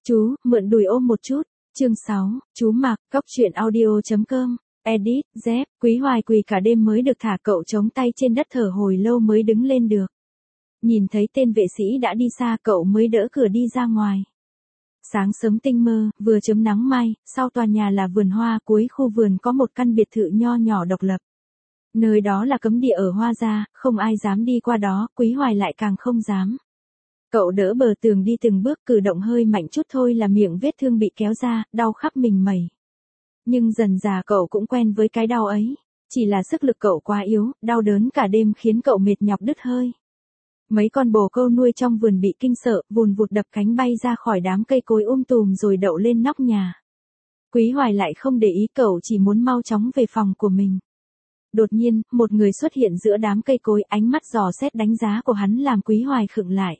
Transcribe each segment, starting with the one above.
Chú, mượn đùi ôm một chút. Chương 6, chú Mạc, Cóc truyện audio.com. Edit, dép, Quý Hoài quỳ cả đêm mới được thả cậu chống tay trên đất thở hồi lâu mới đứng lên được. Nhìn thấy tên vệ sĩ đã đi xa cậu mới đỡ cửa đi ra ngoài. Sáng sớm tinh mơ, vừa chớm nắng mai, sau tòa nhà là vườn hoa, cuối khu vườn có một căn biệt thự nho nhỏ độc lập. Nơi đó là cấm địa ở Hoa Gia, không ai dám đi qua đó, Quý Hoài lại càng không dám. Cậu đỡ bờ tường đi từng bước, cử động hơi mạnh chút thôi là miệng vết thương bị kéo ra, đau khắp mình mẩy. Nhưng dần dà cậu cũng quen với cái đau ấy, chỉ là sức lực cậu quá yếu, đau đớn cả đêm khiến cậu mệt nhọc đứt hơi. Mấy con bồ câu nuôi trong vườn bị kinh sợ, vùn vụt đập cánh bay ra khỏi đám cây cối tùm rồi đậu lên nóc nhà. Quý Hoài lại không để ý, cậu chỉ muốn mau chóng về phòng của mình. Đột nhiên, một người xuất hiện giữa đám cây cối, ánh mắt dò xét đánh giá của hắn làm Quý Hoài khựng lại.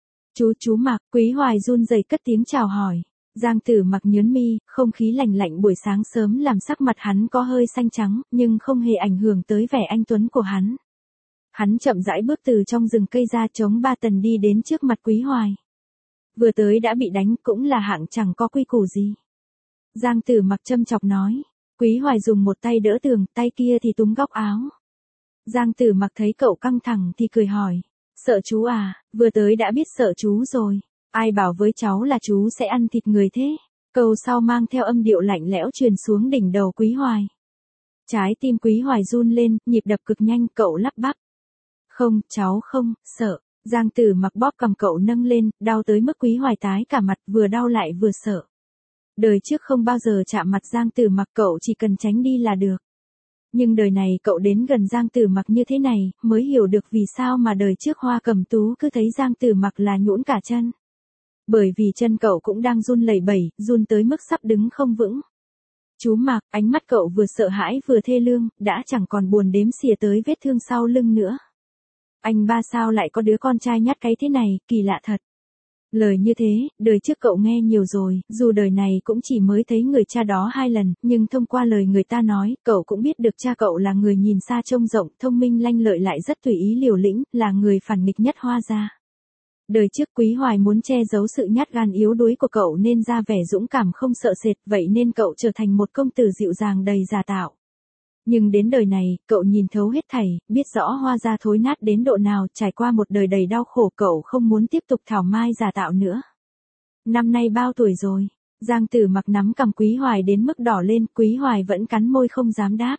Chú Mạc, Quý Hoài run rẩy cất tiếng chào hỏi. Giang Tử Mặc nhớn mi, không khí lạnh lạnh buổi sáng sớm làm sắc mặt hắn có hơi xanh trắng, nhưng không hề ảnh hưởng tới vẻ anh tuấn của hắn. Hắn chậm rãi bước từ trong rừng cây ra, chống ba tần đi đến trước mặt Quý Hoài. Vừa tới đã bị đánh, cũng là hạng chẳng có quy củ gì. Giang Tử Mặc châm chọc nói. Quý Hoài dùng một tay đỡ tường, tay kia thì túm góc áo. Giang Tử Mặc thấy cậu căng thẳng thì cười hỏi. Sợ chú à, vừa tới đã biết sợ chú rồi. Ai bảo với cháu là chú sẽ ăn thịt người thế? Câu sau mang theo âm điệu lạnh lẽo truyền xuống đỉnh đầu Quý Hoài. Trái tim Quý Hoài run lên, nhịp đập cực nhanh, cậu lắp bắp. Không, cháu không, sợ. Giang Tử Mặc bóp cầm cậu nâng lên, đau tới mức Quý Hoài tái cả mặt, vừa đau lại vừa sợ. Đời trước không bao giờ chạm mặt Giang Tử Mặc, cậu chỉ cần tránh đi là được. Nhưng đời này cậu đến gần Giang Tử Mặc như thế này, mới hiểu được vì sao mà đời trước Hoa Cẩm Tú cứ thấy Giang Tử Mặc là nhũn cả chân. Bởi vì chân cậu cũng đang run lẩy bẩy, run tới mức sắp đứng không vững. Chú Mạc, ánh mắt cậu vừa sợ hãi vừa thê lương, đã chẳng còn buồn đếm xỉa tới vết thương sau lưng nữa. Anh ba sao lại có đứa con trai nhát cái thế này, kỳ lạ thật. Lời như thế, đời trước cậu nghe nhiều rồi, dù đời này cũng chỉ mới thấy người cha đó 2 lần, nhưng thông qua lời người ta nói, cậu cũng biết được cha cậu là người nhìn xa trông rộng, thông minh lanh lợi lại rất tùy ý liều lĩnh, là người phản nghịch nhất Hoa Gia. Đời trước Quý Hoài muốn che giấu sự nhát gan yếu đuối của cậu nên ra vẻ dũng cảm không sợ sệt, vậy nên cậu trở thành một công tử dịu dàng đầy giả tạo. Nhưng đến đời này, cậu nhìn thấu hết thảy, biết rõ Hoa Gia thối nát đến độ nào, trải qua một đời đầy đau khổ, cậu không muốn tiếp tục thảo mai giả tạo nữa. Năm nay bao tuổi rồi? Giang Tử Mặc nắm cằm Quý Hoài đến mức đỏ lên, Quý Hoài vẫn cắn môi không dám đáp.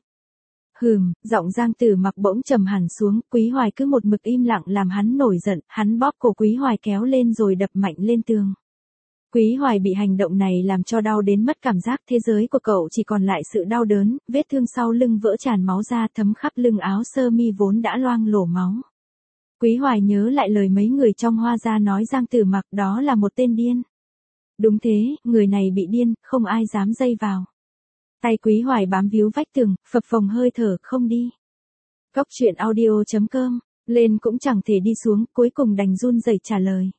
Giọng Giang Tử Mặc bỗng trầm hẳn xuống, Quý Hoài cứ một mực im lặng làm hắn nổi giận, hắn bóp cổ Quý Hoài kéo lên rồi đập mạnh lên tường. Quý Hoài bị hành động này làm cho đau đến mất cảm giác, thế giới của cậu chỉ còn lại sự đau đớn, vết thương sau lưng vỡ tràn máu ra thấm khắp lưng áo sơ mi vốn đã loang lổ máu. Quý Hoài nhớ lại lời mấy người trong Hoa Gia nói Giang Tử Mặc đó là một tên điên. Đúng thế, người này bị điên, không ai dám dây vào. Tay Quý Hoài bám víu vách tường, phập phồng hơi thở, không đi. Cóc truyện audio.com, lên cũng chẳng thể đi xuống, cuối cùng đành run rẩy trả lời.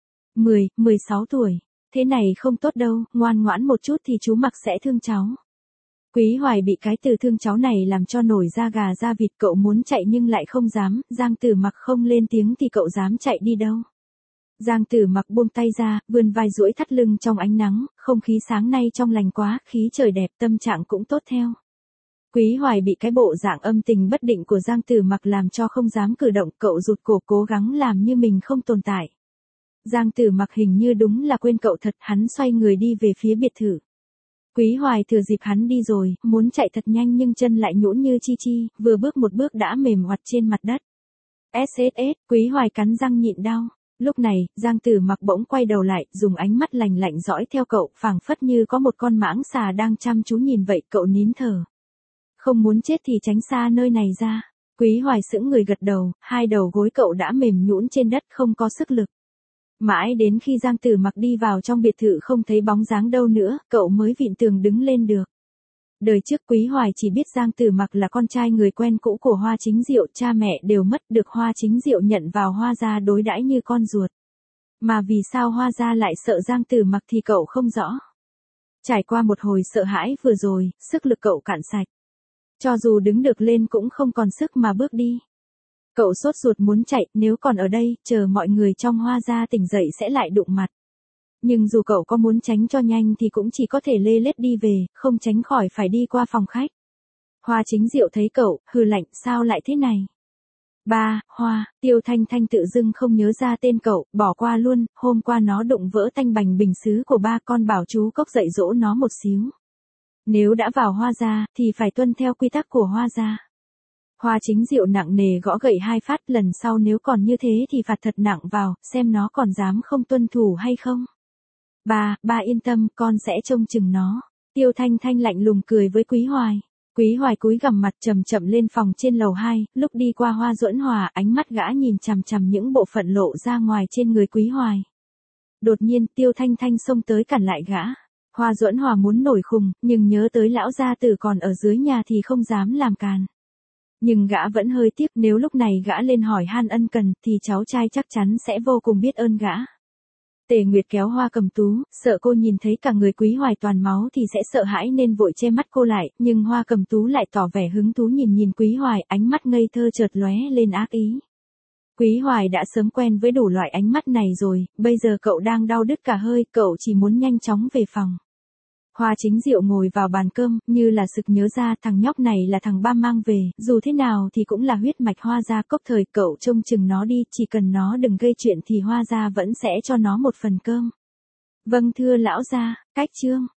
16 tuổi. Thế này không tốt đâu, ngoan ngoãn một chút thì chú Mặc sẽ thương cháu. Quý Hoài bị cái từ thương cháu này làm cho nổi da gà da vịt, cậu muốn chạy nhưng lại không dám, Giang Tử Mặc không lên tiếng thì cậu dám chạy đi đâu. Giang Tử Mặc buông tay ra, vươn vai duỗi thắt lưng trong ánh nắng, không khí sáng nay trong lành quá, khí trời đẹp, tâm trạng cũng tốt theo. Quý Hoài bị cái bộ dạng âm tình bất định của Giang Tử Mặc làm cho không dám cử động, cậu rụt cổ cố gắng làm như mình không tồn tại. Giang Tử Mặc hình như đúng là quên cậu thật, hắn xoay người đi về phía biệt thự. Quý Hoài thừa dịp hắn đi rồi, muốn chạy thật nhanh nhưng chân lại nhũn như chi chi, vừa bước một bước đã mềm oặt trên mặt đất. SSS, Quý Hoài cắn răng nhịn đau. Lúc này, Giang Tử Mặc bỗng quay đầu lại, dùng ánh mắt lạnh lạnh dõi theo cậu, phảng phất như có một con mãng xà đang chăm chú nhìn vậy, cậu nín thở. Không muốn chết thì tránh xa nơi này ra. Quý Hoài sững người gật đầu, hai đầu gối cậu đã mềm nhũn trên đất không có sức lực. Mãi đến khi Giang Tử Mặc đi vào trong biệt thự không thấy bóng dáng đâu nữa, cậu mới vịn tường đứng lên được. Đời trước Quý Hoài chỉ biết Giang Tử Mặc là con trai người quen cũ của Hoa Chính Diệu, cha mẹ đều mất, được Hoa Chính Diệu nhận vào Hoa Gia đối đãi như con ruột. Mà vì sao Hoa Gia lại sợ Giang Tử Mặc thì cậu không rõ. Trải qua một hồi sợ hãi vừa rồi, sức lực cậu cạn sạch. Cho dù đứng được lên cũng không còn sức mà bước đi. Cậu sốt ruột muốn chạy, nếu còn ở đây, chờ mọi người trong Hoa Gia tỉnh dậy sẽ lại đụng mặt. Nhưng dù cậu có muốn tránh cho nhanh thì cũng chỉ có thể lê lết đi về, không tránh khỏi phải đi qua phòng khách. Hoa Chính Diệu thấy cậu, hừ lạnh, sao lại thế này? Ba, Hoa, Tiêu Thanh Thanh tự dưng không nhớ ra tên cậu, bỏ qua luôn, hôm qua nó đụng vỡ tanh bành bình sứ của ba, con bảo chú Cốc dạy dỗ nó một xíu. Nếu đã vào Hoa gia, thì phải tuân theo quy tắc của Hoa gia. Hoa Chính Diệu nặng nề gõ gậy 2 phát, lần sau nếu còn như thế thì phạt thật nặng vào, xem nó còn dám không tuân thủ hay không. Ba yên tâm, con sẽ trông chừng nó. Tiêu Thanh Thanh lạnh lùng cười với Quý Hoài. Quý Hoài cúi gằm mặt chậm chậm lên phòng trên lầu 2, lúc đi qua Hoa Duẫn Hòa, ánh mắt gã nhìn chằm chằm những bộ phận lộ ra ngoài trên người Quý Hoài. Đột nhiên, Tiêu Thanh Thanh xông tới cản lại gã. Hoa Duẫn Hòa muốn nổi khùng, nhưng nhớ tới lão gia tử còn ở dưới nhà thì không dám làm càn. Nhưng gã vẫn hơi tiếc, nếu lúc này gã lên hỏi han ân cần, thì cháu trai chắc chắn sẽ vô cùng biết ơn gã. Tề Nguyệt kéo Hoa Cầm Tú, sợ cô nhìn thấy cả người Quý Hoài toàn máu thì sẽ sợ hãi nên vội che mắt cô lại, nhưng Hoa Cầm Tú lại tỏ vẻ hứng thú nhìn Quý Hoài, ánh mắt ngây thơ chợt lóe lên ác ý. Quý Hoài đã sớm quen với đủ loại ánh mắt này rồi, bây giờ cậu đang đau đứt cả hơi, cậu chỉ muốn nhanh chóng về phòng. Hoa Chính Diệu ngồi vào bàn cơm, như là sực nhớ ra thằng nhóc này là thằng ba mang về, dù thế nào thì cũng là huyết mạch Hoa gia. Cốc Thời, cậu trông chừng nó đi, chỉ cần nó đừng gây chuyện thì Hoa gia vẫn sẽ cho nó một phần cơm. Vâng thưa lão gia, cách chương.